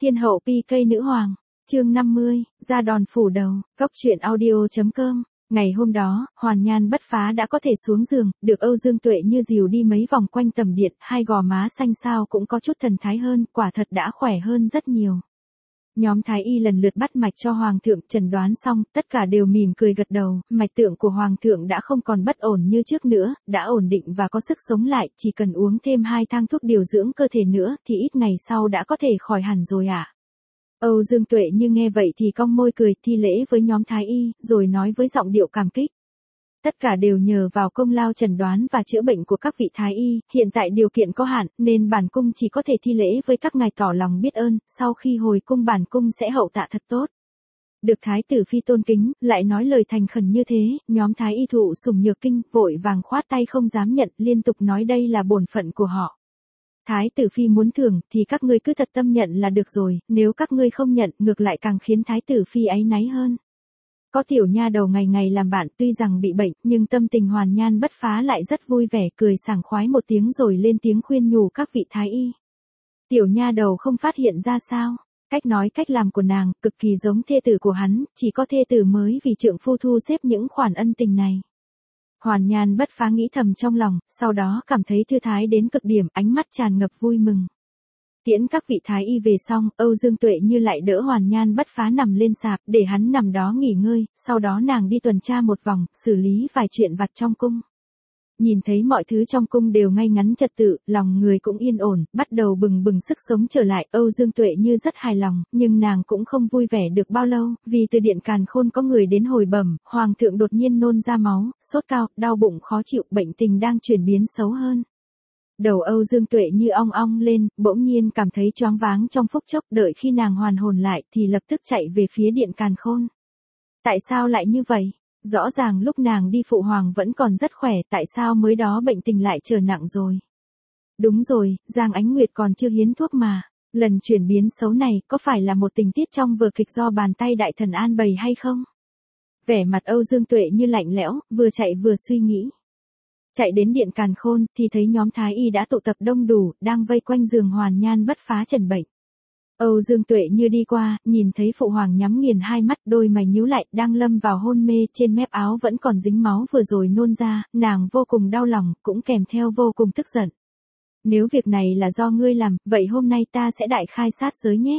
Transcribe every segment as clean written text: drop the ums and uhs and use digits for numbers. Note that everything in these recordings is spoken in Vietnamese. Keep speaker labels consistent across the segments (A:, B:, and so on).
A: Thiên hậu PK nữ hoàng, chương 50, ra đòn phủ đầu, Cốc truyện audio.com. Ngày hôm đó, Hoàn Nhan Bất Phá đã có thể xuống giường, được Âu Dương Tuệ như dìu đi mấy vòng quanh tầm điện, hai gò má xanh xao cũng có chút thần thái hơn, quả thật đã khỏe hơn rất nhiều. Nhóm thái y lần lượt bắt mạch cho Hoàng thượng, chẩn đoán xong, tất cả đều mỉm cười gật đầu, mạch tượng của Hoàng thượng đã không còn bất ổn như trước nữa, đã ổn định và có sức sống lại, chỉ cần uống thêm 2 thang thuốc điều dưỡng cơ thể nữa, thì ít ngày sau đã có thể khỏi hẳn rồi ạ. Âu Dương Tuệ như nghe vậy thì cong môi cười, thi lễ với nhóm thái y, rồi nói với giọng điệu cảm kích. Tất cả đều nhờ vào công lao chẩn đoán và chữa bệnh của các vị thái y, hiện tại điều kiện có hạn, nên bản cung chỉ có thể thi lễ với các ngài tỏ lòng biết ơn, sau khi hồi cung bản cung sẽ hậu tạ thật tốt. Được thái tử phi tôn kính, lại nói lời thành khẩn như thế, nhóm thái y thụ sủng nhược kinh, vội vàng khoát tay không dám nhận, liên tục nói đây là bổn phận của họ. Thái tử phi muốn thưởng, thì các ngươi cứ thật tâm nhận là được rồi, nếu các ngươi không nhận, ngược lại càng khiến thái tử phi áy náy hơn. Có tiểu nha đầu ngày ngày làm bạn, tuy rằng bị bệnh, nhưng tâm tình Hoàn Nhan Bất Phá lại rất vui vẻ, cười sảng khoái một tiếng rồi lên tiếng khuyên nhủ các vị thái y. Tiểu nha đầu không phát hiện ra sao? Cách nói cách làm của nàng, cực kỳ giống thê tử của hắn, chỉ có thê tử mới vì trượng phu thu xếp những khoản ân tình này. Hoàn Nhan Bất Phá nghĩ thầm trong lòng, sau đó cảm thấy thư thái đến cực điểm, ánh mắt tràn ngập vui mừng. Tiễn các vị thái y về xong, Âu Dương Tuệ như lại đỡ Hoàn Nhan Bất Phá nằm lên sạp, để hắn nằm đó nghỉ ngơi, sau đó nàng đi tuần tra một vòng, xử lý vài chuyện vặt trong cung. Nhìn thấy mọi thứ trong cung đều ngay ngắn trật tự, lòng người cũng yên ổn, bắt đầu bừng bừng sức sống trở lại, Âu Dương Tuệ như rất hài lòng, nhưng nàng cũng không vui vẻ được bao lâu, vì từ điện Càn Khôn có người đến hồi bẩm, Hoàng thượng đột nhiên nôn ra máu, sốt cao, đau bụng khó chịu, bệnh tình đang chuyển biến xấu hơn. Đầu Âu Dương Tuệ như ong ong lên, bỗng nhiên cảm thấy choáng váng trong phút chốc, đợi khi nàng hoàn hồn lại thì lập tức chạy về phía điện Càn Khôn. Tại sao lại như vậy? Rõ ràng lúc nàng đi phụ hoàng vẫn còn rất khỏe, tại sao mới đó bệnh tình lại trở nặng rồi? Đúng rồi, Giang Ánh Nguyệt còn chưa hiến thuốc mà. Lần chuyển biến xấu này có phải là một tình tiết trong vở kịch do bàn tay đại thần an bày hay không? Vẻ mặt Âu Dương Tuệ như lạnh lẽo, vừa chạy vừa suy nghĩ. Chạy đến điện Càn Khôn thì thấy nhóm thái y đã tụ tập đông đủ, đang vây quanh giường Hoàn Nhan Bất Phá trần bệnh. Âu Dương Tuệ như đi qua, nhìn thấy phụ hoàng nhắm nghiền hai mắt, đôi mày nhíu lại, đang lâm vào hôn mê, trên mép áo vẫn còn dính máu vừa rồi nôn ra, nàng vô cùng đau lòng, cũng kèm theo vô cùng tức giận. Nếu việc này là do ngươi làm, vậy hôm nay ta sẽ đại khai sát giới nhé.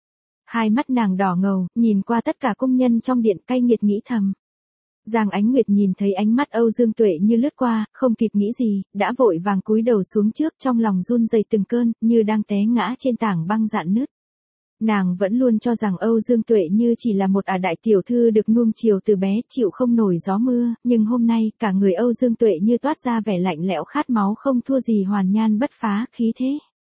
A: Hai mắt nàng đỏ ngầu, nhìn qua tất cả cung nhân trong điện, cay nghiệt nghĩ thầm. Giang Ánh Nguyệt nhìn thấy ánh mắt Âu Dương Tuệ như lướt qua, không kịp nghĩ gì, đã vội vàng cúi đầu xuống trước, trong lòng run rẩy từng cơn, như đang té ngã trên tảng băng rạn nứt. Nàng vẫn luôn cho rằng Âu Dương Tuệ như chỉ là một đại tiểu thư được nuông chiều từ bé, chịu không nổi gió mưa, nhưng hôm nay, cả người Âu Dương Tuệ như toát ra vẻ lạnh lẽo khát máu, không thua gì Hoàn Nhan Bất Phá, khí thế.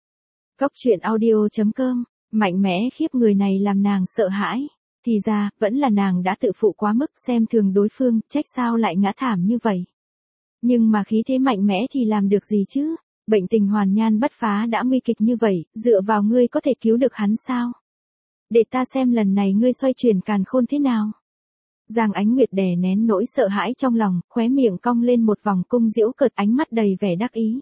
A: Cốc truyện audio.com, mạnh mẽ khiếp người này làm nàng sợ hãi. Thì ra, vẫn là nàng đã tự phụ quá mức, xem thường đối phương, trách sao lại ngã thảm như vậy. Nhưng mà khí thế mạnh mẽ thì làm được gì chứ? Bệnh tình Hoàn Nhan Bất Phá đã nguy kịch như vậy, dựa vào ngươi có thể cứu được hắn sao? Để ta xem lần này ngươi xoay chuyển Càn Khôn thế nào. Giang Ánh Nguyệt đè nén nỗi sợ hãi trong lòng, khóe miệng cong lên một vòng cung giễu cợt, ánh mắt đầy vẻ đắc ý.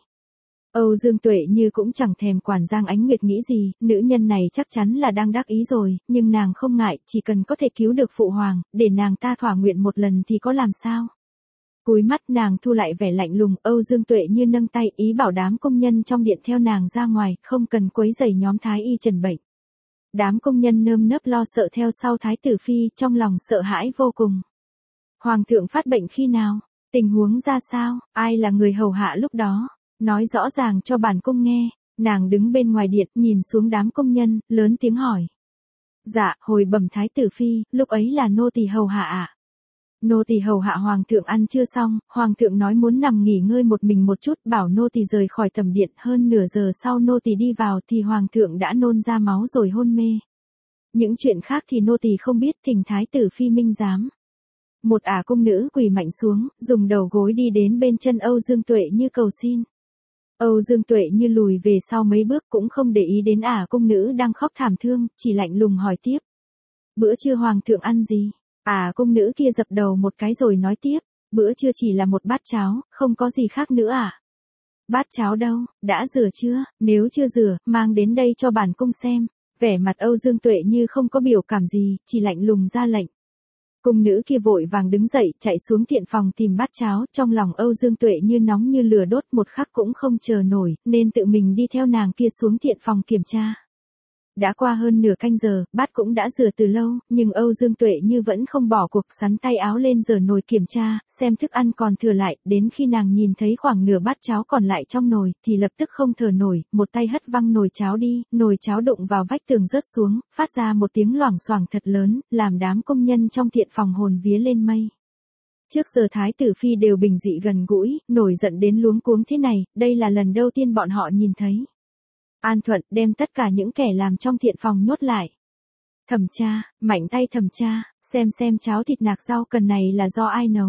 A: Âu Dương Tuệ như cũng chẳng thèm quản Giang Ánh Nguyệt nghĩ gì, nữ nhân này chắc chắn là đang đắc ý rồi, nhưng nàng không ngại, chỉ cần có thể cứu được phụ hoàng, để nàng ta thỏa nguyện một lần thì có làm sao. Cúi mắt nàng thu lại vẻ lạnh lùng, Âu Dương Tuệ như nâng tay ý bảo đám công nhân trong điện theo nàng ra ngoài, không cần quấy rầy nhóm thái y trần bệnh. Đám công nhân nơm nớp lo sợ theo sau thái tử phi, trong lòng sợ hãi vô cùng. Hoàng thượng phát bệnh khi nào? Tình huống ra sao? Ai là người hầu hạ lúc đó? Nói rõ ràng cho bản cung nghe. Nàng đứng bên ngoài điện, nhìn xuống đám công nhân, lớn tiếng hỏi. Dạ, hồi bẩm thái tử phi, lúc ấy là nô tỳ hầu hạ ạ. Nô tỳ hầu hạ hoàng thượng ăn trưa xong, hoàng thượng nói muốn nằm nghỉ ngơi một mình một chút, bảo nô tỳ rời khỏi tầm điện, hơn nửa giờ sau nô tỳ đi vào thì hoàng thượng đã nôn ra máu rồi hôn mê. Những chuyện khác thì nô tỳ không biết, thỉnh thái tử phi minh giám. Một cung nữ quỳ mạnh xuống, dùng đầu gối đi đến bên chân Âu Dương Tuệ như cầu xin. Âu Dương Tuệ như lùi về sau mấy bước, cũng không để ý đến cung nữ đang khóc thảm thương, chỉ lạnh lùng hỏi tiếp. Bữa trưa hoàng thượng ăn gì? Cung nữ kia dập đầu một cái rồi nói tiếp. Bữa trưa chỉ là một bát cháo, không có gì khác nữa à? Bát cháo đâu, đã rửa chưa? Nếu chưa rửa, mang đến đây cho bản cung xem. Vẻ mặt Âu Dương Tuệ như không có biểu cảm gì, chỉ lạnh lùng ra lệnh. Cung nữ kia vội vàng đứng dậy, chạy xuống thiện phòng tìm bát cháo, trong lòng Âu Dương Tuệ như nóng như lửa đốt, một khắc cũng không chờ nổi, nên tự mình đi theo nàng kia xuống thiện phòng kiểm tra. Đã qua hơn nửa canh giờ, bát cũng đã rửa từ lâu, nhưng Âu Dương Tuệ như vẫn không bỏ cuộc, sắn tay áo lên rửa nồi kiểm tra, xem thức ăn còn thừa lại, đến khi nàng nhìn thấy khoảng nửa bát cháo còn lại trong nồi, thì lập tức không thở nổi, một tay hất văng nồi cháo đi, nồi cháo đụng vào vách tường rớt xuống, phát ra một tiếng loảng xoảng thật lớn, làm đám công nhân trong thiện phòng hồn vía lên mây. Trước giờ Thái tử Phi đều bình dị gần gũi, nổi giận đến luống cuống thế này, đây là lần đầu tiên bọn họ nhìn thấy. An Thuận đem tất cả những kẻ làm trong thiện phòng nhốt lại. Thẩm tra, mạnh tay thẩm tra, xem cháo thịt nạc rau cần này là do ai nấu.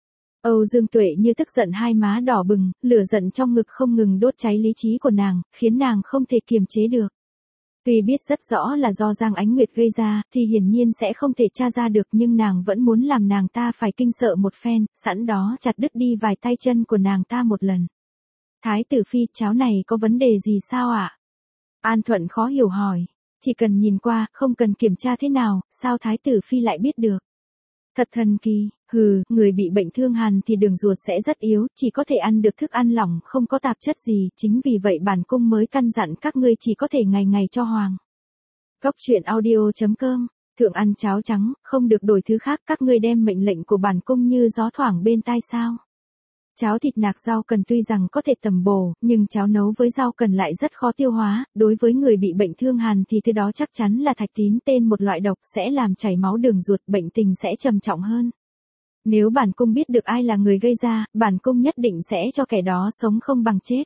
A: Âu Dương Tuệ như tức giận, hai má đỏ bừng, lửa giận trong ngực không ngừng đốt cháy lý trí của nàng, khiến nàng không thể kiềm chế được. Tuy biết rất rõ là do Giang Ánh Nguyệt gây ra, thì hiển nhiên sẽ không thể tra ra được, nhưng nàng vẫn muốn làm nàng ta phải kinh sợ một phen, sẵn đó chặt đứt đi vài tay chân của nàng ta một lần. Thái tử Phi, cháo này có vấn đề gì sao ạ? An Thuận khó hiểu hỏi. Chỉ cần nhìn qua, không cần kiểm tra thế nào, sao Thái tử Phi lại biết được? Thật thần kỳ, người bị bệnh thương hàn thì đường ruột sẽ rất yếu, chỉ có thể ăn được thức ăn lỏng, không có tạp chất gì, chính vì vậy bản cung mới căn dặn các ngươi chỉ có thể ngày ngày cho hoàng. Góc truyện audio.com, thượng ăn cháo trắng, không được đổi thứ khác, các ngươi đem mệnh lệnh của bản cung như gió thoảng bên tai sao? Cháo thịt nạc rau cần tuy rằng có thể tầm bổ, nhưng cháo nấu với rau cần lại rất khó tiêu hóa, đối với người bị bệnh thương hàn thì thứ đó chắc chắn là thạch tín, tên một loại độc sẽ làm chảy máu đường ruột, bệnh tình sẽ trầm trọng hơn. Nếu bản cung biết được ai là người gây ra, bản cung nhất định sẽ cho kẻ đó sống không bằng chết.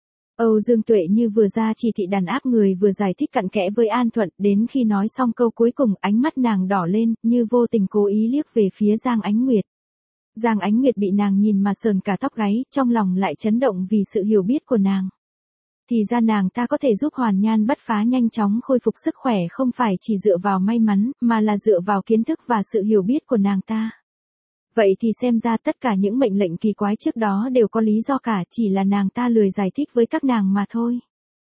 A: Âu Dương Tuệ như vừa ra chỉ thị đàn áp người vừa giải thích cặn kẽ với An Thuận, đến khi nói xong câu cuối cùng ánh mắt nàng đỏ lên, như vô tình cố ý liếc về phía Giang Ánh Nguyệt. Giang Ánh Nguyệt bị nàng nhìn mà sờn cả tóc gáy, trong lòng lại chấn động vì sự hiểu biết của nàng. Thì ra nàng ta có thể giúp Hoàn Nhan Bất Phá nhanh chóng khôi phục sức khỏe không phải chỉ dựa vào may mắn, mà là dựa vào kiến thức và sự hiểu biết của nàng ta. Vậy thì xem ra tất cả những mệnh lệnh kỳ quái trước đó đều có lý do cả, chỉ là nàng ta lười giải thích với các nàng mà thôi.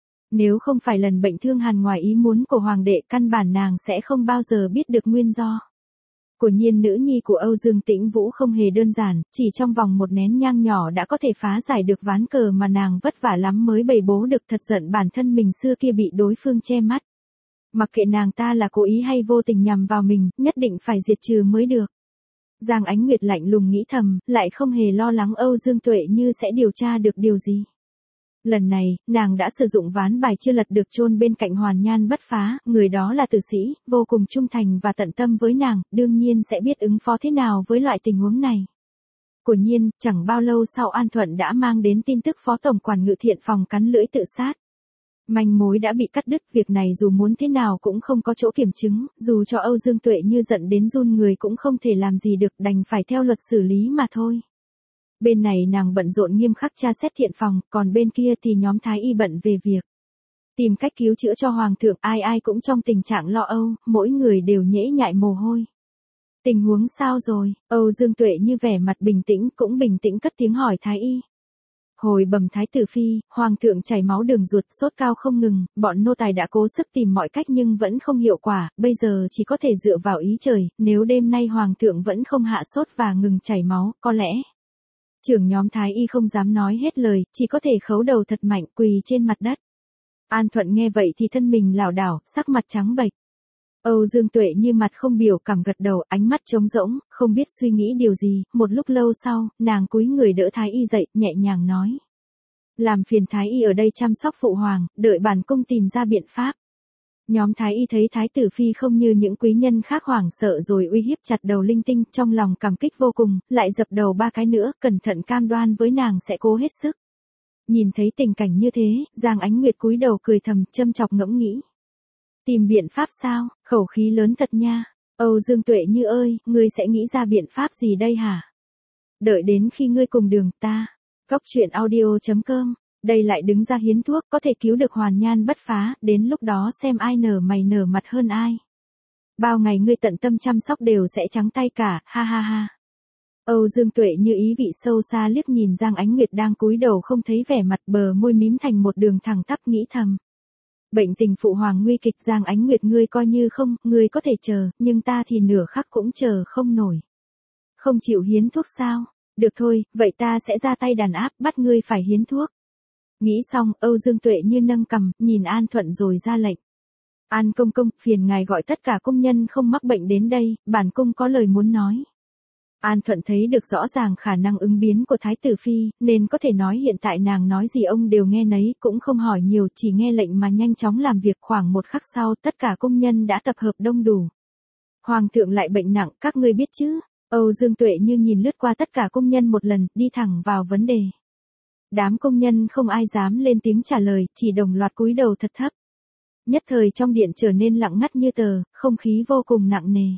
A: Nếu không phải lần bệnh thương hàn ngoài ý muốn của hoàng đệ, căn bản nàng sẽ không bao giờ biết được nguyên do. Quả nhiên nữ nhi của Âu Dương Tĩnh Vũ không hề đơn giản, chỉ trong vòng một nén nhang nhỏ đã có thể phá giải được ván cờ mà nàng vất vả lắm mới bày bố được, thật giận bản thân mình xưa kia bị đối phương che mắt. Mặc kệ nàng ta là cố ý hay vô tình nhằm vào mình, nhất định phải diệt trừ mới được. Giang Ánh Nguyệt lạnh lùng nghĩ thầm, lại không hề lo lắng Âu Dương Tuệ như sẽ điều tra được điều gì. Lần này, nàng đã sử dụng ván bài chưa lật được chôn bên cạnh Hoàn Nhan Bất Phá, người đó là tử sĩ, vô cùng trung thành và tận tâm với nàng, đương nhiên sẽ biết ứng phó thế nào với loại tình huống này. Quả nhiên, chẳng bao lâu sau An Thuận đã mang đến tin tức Phó Tổng quản Ngự Thiện Phòng cắn lưỡi tự sát. Manh mối đã bị cắt đứt, việc này dù muốn thế nào cũng không có chỗ kiểm chứng, dù cho Âu Dương Tuệ như giận đến run người cũng không thể làm gì được, đành phải theo luật xử lý mà thôi. Bên này nàng bận rộn nghiêm khắc tra xét thiện phòng, còn bên kia thì nhóm Thái Y bận về việc tìm cách cứu chữa cho Hoàng thượng, ai cũng trong tình trạng lo âu, mỗi người đều nhễ nhại mồ hôi. Tình huống sao rồi? Âu Dương Tuệ như vẻ mặt bình tĩnh cũng bình tĩnh cất tiếng hỏi Thái Y. Hồi bẩm Thái tử Phi, Hoàng thượng chảy máu đường ruột, sốt cao không ngừng, bọn nô tài đã cố sức tìm mọi cách nhưng vẫn không hiệu quả, bây giờ chỉ có thể dựa vào ý trời, nếu đêm nay Hoàng thượng vẫn không hạ sốt và ngừng chảy máu, có lẽ... Trưởng nhóm Thái Y không dám nói hết lời, chỉ có thể khấu đầu thật mạnh quỳ trên mặt đất. An Thuận nghe vậy thì thân mình lảo đảo, sắc mặt trắng bệch. Âu Dương Tuệ như mặt không biểu cảm gật đầu, ánh mắt trống rỗng, không biết suy nghĩ điều gì, một lúc lâu sau, nàng cúi người đỡ Thái Y dậy, nhẹ nhàng nói. Làm phiền Thái Y ở đây chăm sóc phụ hoàng, đợi bản cung tìm ra biện pháp. Nhóm Thái Y thấy Thái tử Phi không như những quý nhân khác hoảng sợ rồi uy hiếp chặt đầu linh tinh, trong lòng cảm kích vô cùng, lại dập đầu 3 cái nữa, cẩn thận cam đoan với nàng sẽ cố hết sức. Nhìn thấy tình cảnh như thế, Giang Ánh Nguyệt cúi đầu cười thầm, châm chọc ngẫm nghĩ. Tìm biện pháp sao, khẩu khí lớn thật nha. Âu Dương Tuệ như ơi, ngươi sẽ nghĩ ra biện pháp gì đây hả? Đợi đến khi ngươi cùng đường ta. Góc truyện audio.com, đây lại đứng ra hiến thuốc có thể cứu được Hoàn Nhan Bất Phá, đến lúc đó xem ai nở mày nở mặt hơn ai. Bao ngày ngươi tận tâm chăm sóc đều sẽ trắng tay cả, ha ha ha. Âu Dương Tuệ như ý vị sâu xa liếc nhìn Giang Ánh Nguyệt đang cúi đầu không thấy vẻ mặt, bờ môi mím thành một đường thẳng tắp nghĩ thầm. Bệnh tình phụ hoàng nguy kịch, Giang Ánh Nguyệt ngươi coi như không, ngươi có thể chờ, nhưng ta thì nửa khắc cũng chờ không nổi. Không chịu hiến thuốc sao? Được thôi, vậy ta sẽ ra tay đàn áp, bắt ngươi phải hiến thuốc. Nghĩ xong, Âu Dương Tuệ như nâng cằm, nhìn An Thuận rồi ra lệnh. An công công, phiền ngài gọi tất cả công nhân không mắc bệnh đến đây, bản cung có lời muốn nói. An Thuận thấy được rõ ràng khả năng ứng biến của Thái tử Phi, nên có thể nói hiện tại nàng nói gì ông đều nghe nấy, cũng không hỏi nhiều, chỉ nghe lệnh mà nhanh chóng làm việc. Khoảng một khắc sau, tất cả công nhân đã tập hợp đông đủ. Hoàng thượng lại bệnh nặng, các ngươi biết chứ? Âu Dương Tuệ như nhìn lướt qua tất cả công nhân một lần, đi thẳng vào vấn đề. Đám công nhân không ai dám lên tiếng trả lời, chỉ đồng loạt cúi đầu thật thấp. Nhất thời trong điện trở nên lặng ngắt như tờ, không khí vô cùng nặng nề.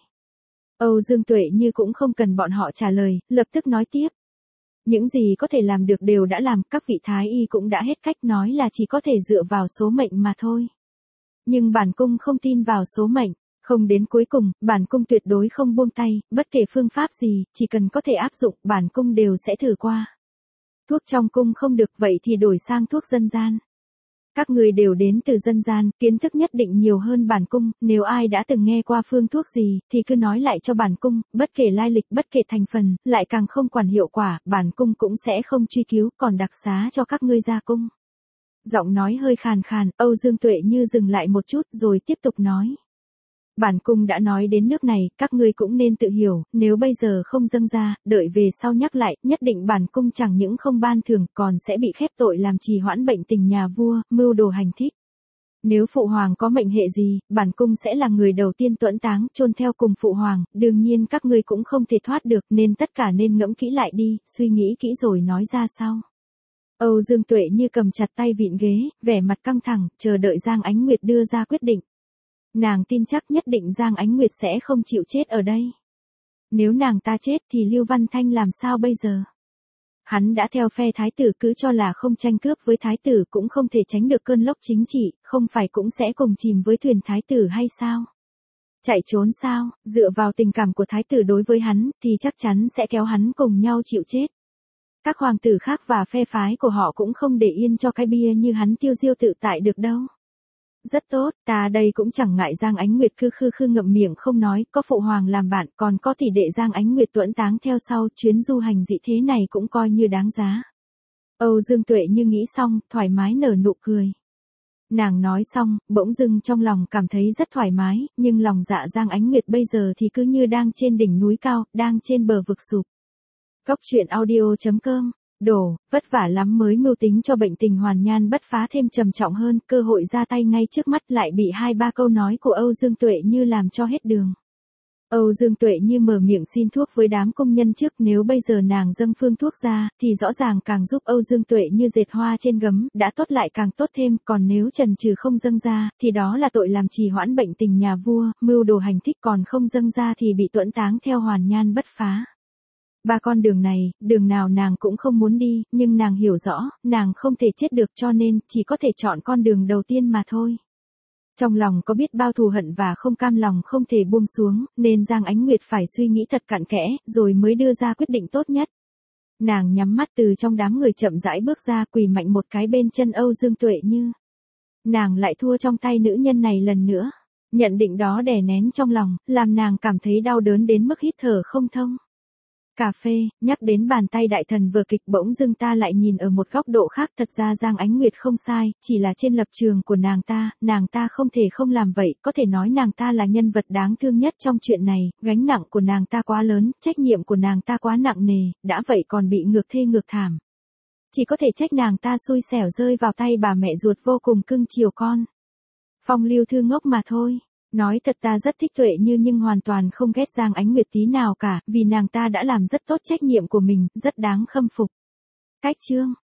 A: Âu Dương Tuệ như cũng không cần bọn họ trả lời, lập tức nói tiếp. Những gì có thể làm được đều đã làm, các vị thái y cũng đã hết cách, nói là chỉ có thể dựa vào số mệnh mà thôi. Nhưng bản cung không tin vào số mệnh, không đến cuối cùng, bản cung tuyệt đối không buông tay, bất kể phương pháp gì, chỉ cần có thể áp dụng, bản cung đều sẽ thử qua. Thuốc trong cung không được, vậy thì đổi sang thuốc dân gian. Các người đều đến từ dân gian, kiến thức nhất định nhiều hơn bản cung, nếu ai đã từng nghe qua phương thuốc gì, thì cứ nói lại cho bản cung, bất kể lai lịch, bất kể thành phần, lại càng không quản hiệu quả, bản cung cũng sẽ không truy cứu, còn đặc xá cho các ngươi ra cung. Giọng nói hơi khàn khàn, Âu Dương Tuệ như dừng lại một chút, rồi tiếp tục nói. Bản cung đã nói đến nước này, các ngươi cũng nên tự hiểu, nếu bây giờ không dâng ra, đợi về sau nhắc lại, nhất định bản cung chẳng những không ban thưởng, còn sẽ bị khép tội làm trì hoãn bệnh tình nhà vua, mưu đồ hành thích. Nếu phụ hoàng có mệnh hệ gì, bản cung sẽ là người đầu tiên tuẫn táng, chôn theo cùng phụ hoàng, đương nhiên các ngươi cũng không thể thoát được, nên tất cả nên ngẫm kỹ lại đi, suy nghĩ kỹ rồi nói ra sau. Âu Dương Tuệ như cầm chặt tay vịn ghế, vẻ mặt căng thẳng, chờ đợi Giang Ánh Nguyệt đưa ra quyết định. Nàng tin chắc nhất định Giang Ánh Nguyệt sẽ không chịu chết ở đây. Nếu nàng ta chết thì Lưu Văn Thanh làm sao bây giờ? Hắn đã theo phe thái tử, cứ cho là không tranh cướp với thái tử cũng không thể tránh được cơn lốc chính trị, không phải cũng sẽ cùng chìm với thuyền thái tử hay sao? Chạy trốn sao? Dựa vào tình cảm của thái tử đối với hắn thì chắc chắn sẽ kéo hắn cùng nhau chịu chết. Các hoàng tử khác và phe phái của họ cũng không để yên cho cái bia như hắn tiêu diêu tự tại được đâu. Rất tốt, ta đây cũng chẳng ngại. Giang Ánh Nguyệt khư ngậm miệng không nói, có phụ hoàng làm bạn, còn có tỷ đệ Giang Ánh Nguyệt tuẫn táng theo sau, chuyến du hành dị thế này cũng coi như đáng giá. Âu Dương Tuệ như nghĩ xong, thoải mái nở nụ cười. Nàng nói xong, bỗng dưng trong lòng cảm thấy rất thoải mái, nhưng lòng dạ Giang Ánh Nguyệt bây giờ thì cứ như đang trên đỉnh núi cao, đang trên bờ vực sụp. Cốc truyện audio.com Đổ, vất vả lắm mới mưu tính cho bệnh tình Hoàn Nhan bất phá thêm trầm trọng hơn, cơ hội ra tay ngay trước mắt lại bị 2-3 câu nói của Âu Dương Tuệ như làm cho hết đường. Âu Dương Tuệ như mở miệng xin thuốc với đám công nhân trước, nếu bây giờ nàng dâng phương thuốc ra, thì rõ ràng càng giúp Âu Dương Tuệ như dệt hoa trên gấm, đã tốt lại càng tốt thêm, còn nếu chần chừ không dâng ra, thì đó là tội làm trì hoãn bệnh tình nhà vua, mưu đồ hành thích, còn không dâng ra thì bị tuẫn táng theo Hoàn Nhan bất phá. Ba con đường này, đường nào nàng cũng không muốn đi, nhưng nàng hiểu rõ, nàng không thể chết được cho nên, chỉ có thể chọn con đường đầu tiên mà thôi. Trong lòng có biết bao thù hận và không cam lòng không thể buông xuống, nên Giang Ánh Nguyệt phải suy nghĩ thật cặn kẽ, rồi mới đưa ra quyết định tốt nhất. Nàng nhắm mắt từ trong đám người chậm rãi bước ra, quỳ mạnh một cái bên chân Âu Dương Tuệ như. Nàng lại thua trong tay nữ nhân này lần nữa. Nhận định đó đè nén trong lòng, làm nàng cảm thấy đau đớn đến mức hít thở không thông. Cà phê, nhắc đến bàn tay đại thần vừa kịch, bỗng dưng ta lại nhìn ở một góc độ khác, thật ra Giang Ánh Nguyệt không sai, chỉ là trên lập trường của nàng ta không thể không làm vậy, có thể nói nàng ta là nhân vật đáng thương nhất trong chuyện này, gánh nặng của nàng ta quá lớn, trách nhiệm của nàng ta quá nặng nề, đã vậy còn bị ngược thê ngược thảm. Chỉ có thể trách nàng ta xui xẻo rơi vào tay bà mẹ ruột vô cùng cưng chiều con. Phong lưu thư ngốc mà thôi. Nói thật ta rất thích Tuệ Như nhưng hoàn toàn không ghét Giang Ánh Nguyệt tí nào cả, vì nàng ta đã làm rất tốt trách nhiệm của mình, rất đáng khâm phục. Cách chương